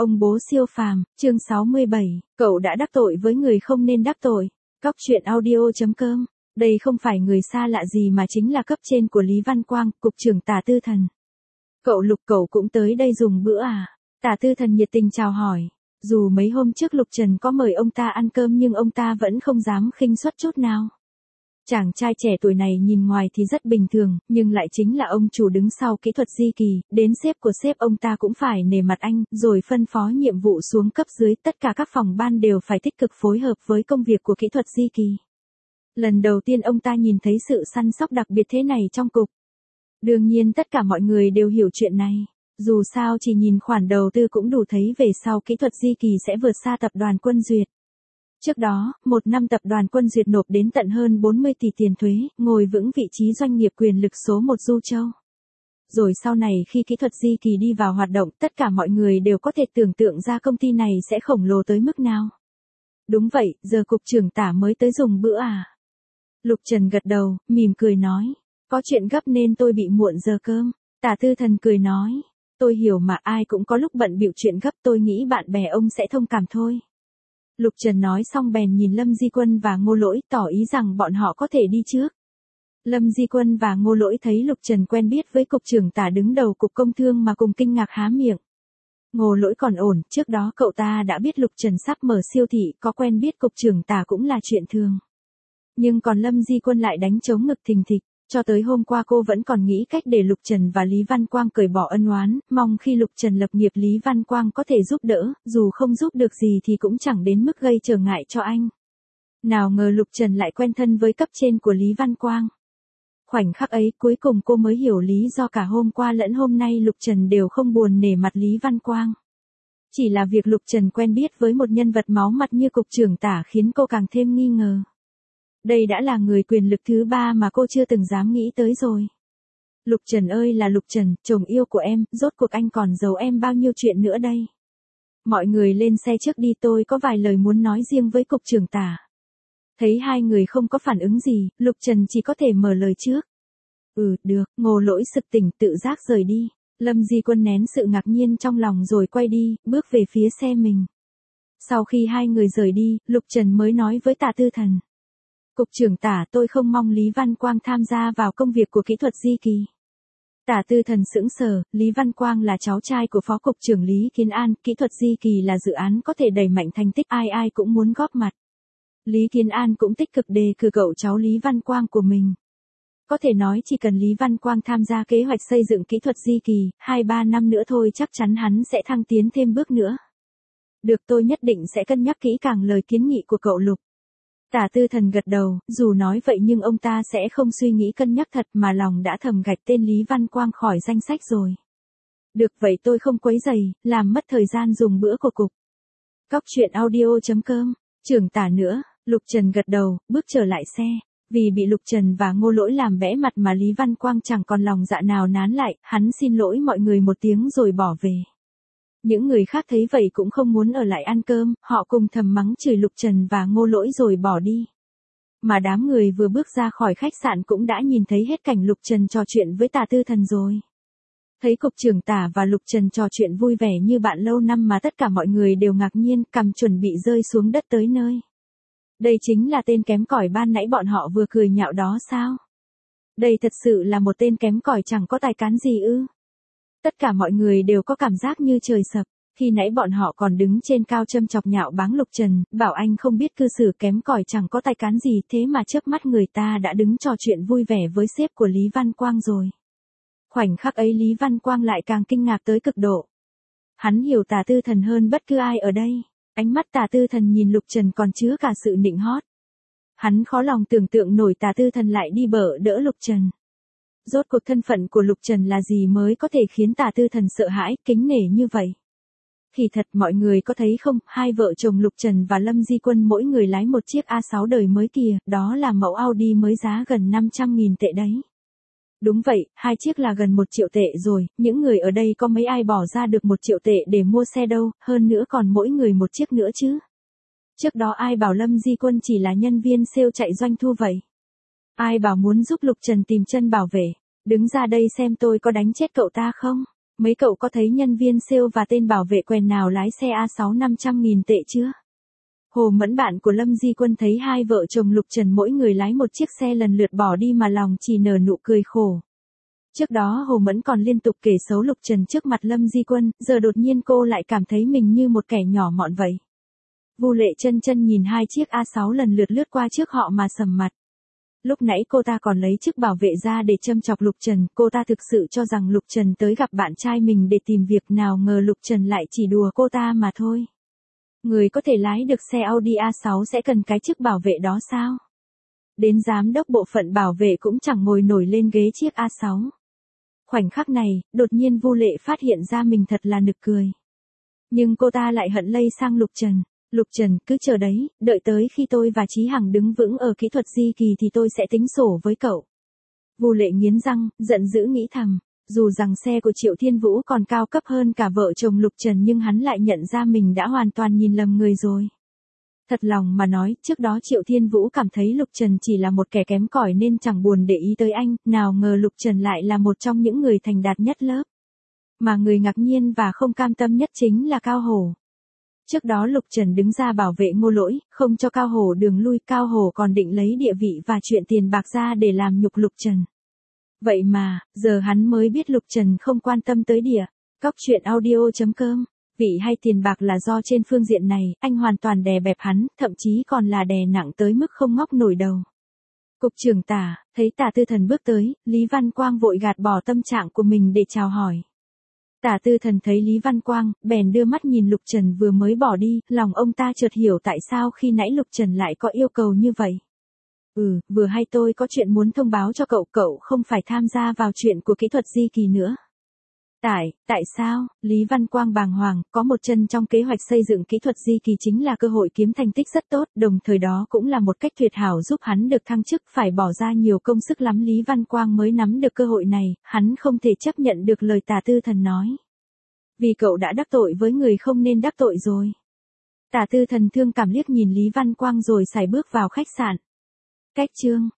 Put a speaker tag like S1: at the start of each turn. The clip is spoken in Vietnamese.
S1: Ông bố siêu phàm, chương 67, cậu đã đắc tội với người không nên đắc tội. Cóc truyện audio.com. Đây không phải người xa lạ gì mà chính là cấp trên của Lý Văn Quang, cục trưởng Tả Tư Thần. Cậu Lục cậu cũng tới đây dùng bữa à? Tả Tư Thần nhiệt tình chào hỏi. Dù mấy hôm trước Lục Trần có mời ông ta ăn cơm nhưng ông ta vẫn không dám khinh suất chút nào. Chàng trai trẻ tuổi này nhìn ngoài thì rất bình thường, nhưng lại chính là ông chủ đứng sau kỹ thuật Di Kỳ, đến sếp của sếp ông ta cũng phải nể mặt anh, rồi phân phó nhiệm vụ xuống cấp dưới, tất cả các phòng ban đều phải tích cực phối hợp với công việc của kỹ thuật Di Kỳ. Lần đầu tiên ông ta nhìn thấy sự săn sóc đặc biệt thế này trong cục. Đương nhiên tất cả mọi người đều hiểu chuyện này, dù sao chỉ nhìn khoản đầu tư cũng đủ thấy về sau kỹ thuật Di Kỳ sẽ vượt xa tập đoàn Quân Duyệt. Trước đó, một năm tập đoàn Quân Duyệt nộp đến tận hơn 40 tỷ tiền thuế, ngồi vững vị trí doanh nghiệp quyền lực số 1 Du Châu. Rồi sau này khi kỹ thuật Di Kỳ đi vào hoạt động, tất cả mọi người đều có thể tưởng tượng ra công ty này sẽ khổng lồ tới mức nào. Đúng vậy, giờ cục trưởng Tả mới tới dùng bữa à? Lục Trần gật đầu, mỉm cười nói. Có chuyện gấp nên tôi bị muộn giờ cơm. Tả Tư Thần cười nói. Tôi hiểu mà, ai cũng có lúc bận bịu chuyện gấp, tôi nghĩ bạn bè ông sẽ thông cảm thôi. Lục Trần nói xong bèn nhìn Lâm Di Quân và Ngô Lỗi, tỏ ý rằng bọn họ có thể đi trước. Lâm Di Quân và Ngô Lỗi thấy Lục Trần quen biết với cục trưởng Tả đứng đầu cục công thương mà cùng kinh ngạc há miệng. Ngô Lỗi còn ổn, trước đó cậu ta đã biết Lục Trần sắp mở siêu thị, có quen biết cục trưởng Tả cũng là chuyện thường. Nhưng còn Lâm Di Quân lại đánh trống ngực thình thịch. Cho tới hôm qua cô vẫn còn nghĩ cách để Lục Trần và Lý Văn Quang cởi bỏ ân oán, mong khi Lục Trần lập nghiệp Lý Văn Quang có thể giúp đỡ, dù không giúp được gì thì cũng chẳng đến mức gây trở ngại cho anh. Nào ngờ Lục Trần lại quen thân với cấp trên của Lý Văn Quang. Khoảnh khắc ấy cuối cùng cô mới hiểu lý do cả hôm qua lẫn hôm nay Lục Trần đều không buồn nể mặt Lý Văn Quang. Chỉ là việc Lục Trần quen biết với một nhân vật máu mặt như cục trưởng Tả khiến cô càng thêm nghi ngờ. Đây đã là người quyền lực thứ ba mà cô chưa từng dám nghĩ tới rồi. Lục Trần ơi là Lục Trần, chồng yêu của em, rốt cuộc anh còn giấu em bao nhiêu chuyện nữa đây? Mọi người lên xe trước đi, tôi có vài lời muốn nói riêng với cục trưởng Tả. Thấy hai người không có phản ứng gì, Lục Trần chỉ có thể mở lời trước. Được, Ngô Lỗi sực tỉnh tự giác rời đi. Lâm Di Quân nén sự ngạc nhiên trong lòng rồi quay đi, bước về phía xe mình. Sau khi hai người rời đi, Lục Trần mới nói với Tả Tư Thần. Cục trưởng Tả, tôi không mong Lý Văn Quang tham gia vào công việc của kỹ thuật Di Kỳ. Tả Tư Thần sững sờ, Lý Văn Quang là cháu trai của Phó Cục trưởng Lý Kiến An, kỹ thuật Di Kỳ là dự án có thể đẩy mạnh thành tích, ai cũng muốn góp mặt. Lý Kiến An cũng tích cực đề cử cậu cháu Lý Văn Quang của mình. Có thể nói chỉ cần Lý Văn Quang tham gia kế hoạch xây dựng kỹ thuật Di Kỳ, 2-3 năm nữa thôi chắc chắn hắn sẽ thăng tiến thêm bước nữa. Được, tôi nhất định sẽ cân nhắc kỹ càng lời kiến nghị của cậu Lục. Tả Tư Thần gật đầu, dù nói vậy nhưng ông ta sẽ không suy nghĩ cân nhắc thật mà lòng đã thầm gạch tên Lý Văn Quang khỏi danh sách rồi. Được vậy tôi không quấy rầy, làm mất thời gian dùng bữa của cục. Cóc truyện audio.com, trưởng Tả nữa, Lục Trần gật đầu, bước trở lại xe. Vì bị Lục Trần và Ngô Lỗi làm bẽ mặt mà Lý Văn Quang chẳng còn lòng dạ nào nán lại, hắn xin lỗi mọi người một tiếng rồi bỏ về. Những người khác thấy vậy cũng không muốn ở lại ăn cơm, họ cùng thầm mắng chửi Lục Trần và Ngô Lỗi rồi bỏ đi. Mà đám người vừa bước ra khỏi khách sạn cũng đã nhìn thấy hết cảnh Lục Trần trò chuyện với Tả Tư Thần rồi. Thấy cục trưởng Tả và Lục Trần trò chuyện vui vẻ như bạn lâu năm mà tất cả mọi người đều ngạc nhiên, cằm chuẩn bị rơi xuống đất tới nơi. Đây chính là tên kém cỏi ban nãy bọn họ vừa cười nhạo đó sao? Đây thật sự là một tên kém cỏi chẳng có tài cán gì ư? Tất cả mọi người đều có cảm giác như trời sập, khi nãy bọn họ còn đứng trên cao châm chọc nhạo báng Lục Trần, bảo anh không biết cư xử kém cỏi chẳng có tài cán gì, thế mà trước mắt người ta đã đứng trò chuyện vui vẻ với sếp của Lý Văn Quang rồi. Khoảnh khắc ấy Lý Văn Quang lại càng kinh ngạc tới cực độ. Hắn hiểu Tả Tư Thần hơn bất cứ ai ở đây, ánh mắt Tả Tư Thần nhìn Lục Trần còn chứa cả sự nịnh hót. Hắn khó lòng tưởng tượng nổi Tả Tư Thần lại đi bợ đỡ Lục Trần. Rốt cuộc thân phận của Lục Trần là gì mới có thể khiến Tả Tư Thần sợ hãi, kính nể như vậy? Thì thật mọi người có thấy không, hai vợ chồng Lục Trần và Lâm Di Quân mỗi người lái một chiếc A6 đời mới kìa, đó là mẫu Audi mới giá gần 500.000 tệ đấy. Đúng vậy, hai chiếc là gần 1 triệu tệ rồi, những người ở đây có mấy ai bỏ ra được 1 triệu tệ để mua xe đâu, hơn nữa còn mỗi người một chiếc nữa chứ. Trước đó ai bảo Lâm Di Quân chỉ là nhân viên sale chạy doanh thu vậy? Ai bảo muốn giúp Lục Trần tìm chân bảo vệ, đứng ra đây xem tôi có đánh chết cậu ta không? Mấy cậu có thấy nhân viên sale và tên bảo vệ quèn nào lái xe A6 500.000 tệ chưa? Hồ Mẫn bạn của Lâm Di Quân thấy hai vợ chồng Lục Trần mỗi người lái một chiếc xe lần lượt bỏ đi mà lòng chỉ nở nụ cười khổ. Trước đó Hồ Mẫn còn liên tục kể xấu Lục Trần trước mặt Lâm Di Quân, giờ đột nhiên cô lại cảm thấy mình như một kẻ nhỏ mọn vậy. Vu Lệ Chân Chân nhìn hai chiếc A6 lần lượt lướt qua trước họ mà sầm mặt. Lúc nãy cô ta còn lấy chức bảo vệ ra để châm chọc Lục Trần, cô ta thực sự cho rằng Lục Trần tới gặp bạn trai mình để tìm việc, nào ngờ Lục Trần lại chỉ đùa cô ta mà thôi. Người có thể lái được xe Audi A6 sẽ cần cái chức bảo vệ đó sao? Đến giám đốc bộ phận bảo vệ cũng chẳng ngồi nổi lên ghế chiếc A6. Khoảnh khắc này, đột nhiên Vu Lệ phát hiện ra mình thật là nực cười. Nhưng cô ta lại hận lây sang Lục Trần. Lục Trần, cứ chờ đấy, đợi tới khi tôi và Chí Hằng đứng vững ở kỹ thuật di kỳ thì tôi sẽ tính sổ với cậu. Vu Lệ nghiến răng, giận dữ nghĩ thầm, dù rằng xe của Triệu Thiên Vũ còn cao cấp hơn cả vợ chồng Lục Trần nhưng hắn lại nhận ra mình đã hoàn toàn nhìn lầm người rồi. Thật lòng mà nói, trước đó Triệu Thiên Vũ cảm thấy Lục Trần chỉ là một kẻ kém cỏi nên chẳng buồn để ý tới anh, nào ngờ Lục Trần lại là một trong những người thành đạt nhất lớp. Mà người ngạc nhiên và không cam tâm nhất chính là Cao Hổ. Trước đó Lục Trần đứng ra bảo vệ Ngô Lỗi, không cho Cao Hổ đường lui, Cao Hổ còn định lấy địa vị và chuyện tiền bạc ra để làm nhục Lục Trần. Vậy mà, giờ hắn mới biết Lục Trần không quan tâm tới địa. Cóc truyện audio.com, vị hay tiền bạc là do trên phương diện này, anh hoàn toàn đè bẹp hắn, thậm chí còn là đè nặng tới mức không ngóc nổi đầu. Cục trưởng Tả, thấy Tả Tư Thần bước tới, Lý Văn Quang vội gạt bỏ tâm trạng của mình để chào hỏi. Tả Tư Thần thấy Lý Văn Quang, bèn đưa mắt nhìn Lục Trần vừa mới bỏ đi, lòng ông ta chợt hiểu tại sao khi nãy Lục Trần lại có yêu cầu như vậy. Vừa hay tôi có chuyện muốn thông báo cho cậu, cậu không phải tham gia vào chuyện của kỹ thuật di kỳ nữa. Tại sao? Lý Văn Quang bàng hoàng, có một chân trong kế hoạch xây dựng kỹ thuật di kỳ chính là cơ hội kiếm thành tích rất tốt, đồng thời đó cũng là một cách tuyệt hảo giúp hắn được thăng chức, phải bỏ ra nhiều công sức lắm Lý Văn Quang mới nắm được cơ hội này, hắn không thể chấp nhận được lời Tả Tư Thần nói. Vì cậu đã đắc tội với người không nên đắc tội rồi. Tả Tư Thần thương cảm liếc nhìn Lý Văn Quang rồi sải bước vào khách sạn. Cách chương